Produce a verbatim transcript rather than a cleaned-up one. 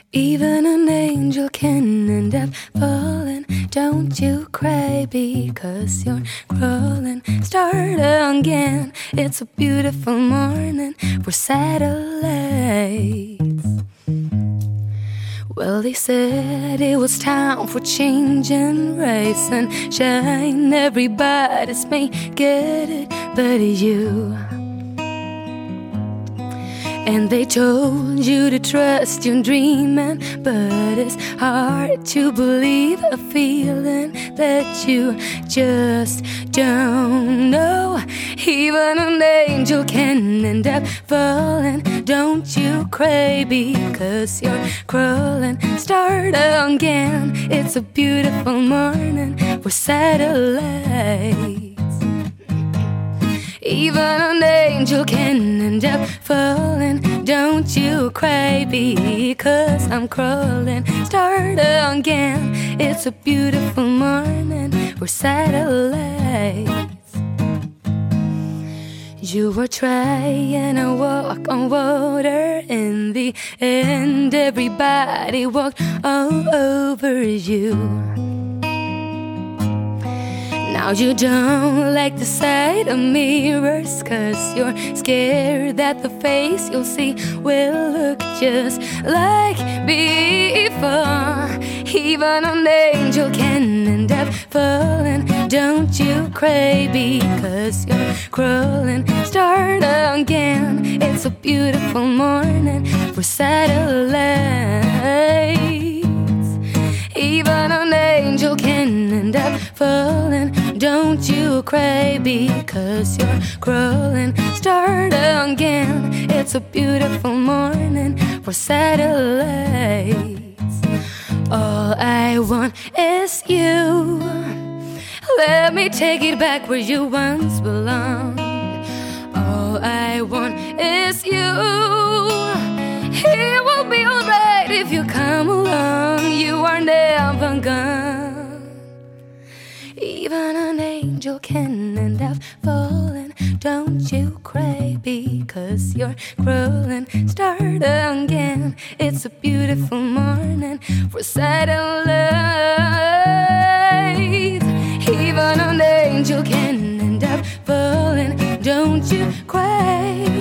Even an angel can end up falling. Don't you cry because you're crawling. Start again. It's a beautiful morning for satellites. Well, they said it was time for change and rise and shine. Everybody's may get it but you. And they told you to trust your dreaming, but it's hard to believe a feeling that you just don't know. Even an angel can end up falling. Don't you cry because you're crawling. Start again. It's a beautiful morning for satellites. Even an angel can end up falling. Don't you cry because I'm crawling. Start again. It's a beautiful morning for satellites. You were trying to walk on water. In the end, everybody walked all over you. Now you don't like the sight of mirrors, cause you're scared that the face you'll see will look just like before. Even an angel can end up falling. Don't you cry because you're crawling. Start again. It's a beautiful morning for satellites. Even an angel can end up falling. Don't you cry because you're crawling. Start again. It's a beautiful morning for satellites. All I want is you. Let me take it back where you once belonged. All I want is you. It will be alright if you come along. You are never gone. Even an angel can end up falling. Don't you cry because you're crawling. Start again. It's a beautiful morning for satellites. Even an angel can end up falling. Don't you cry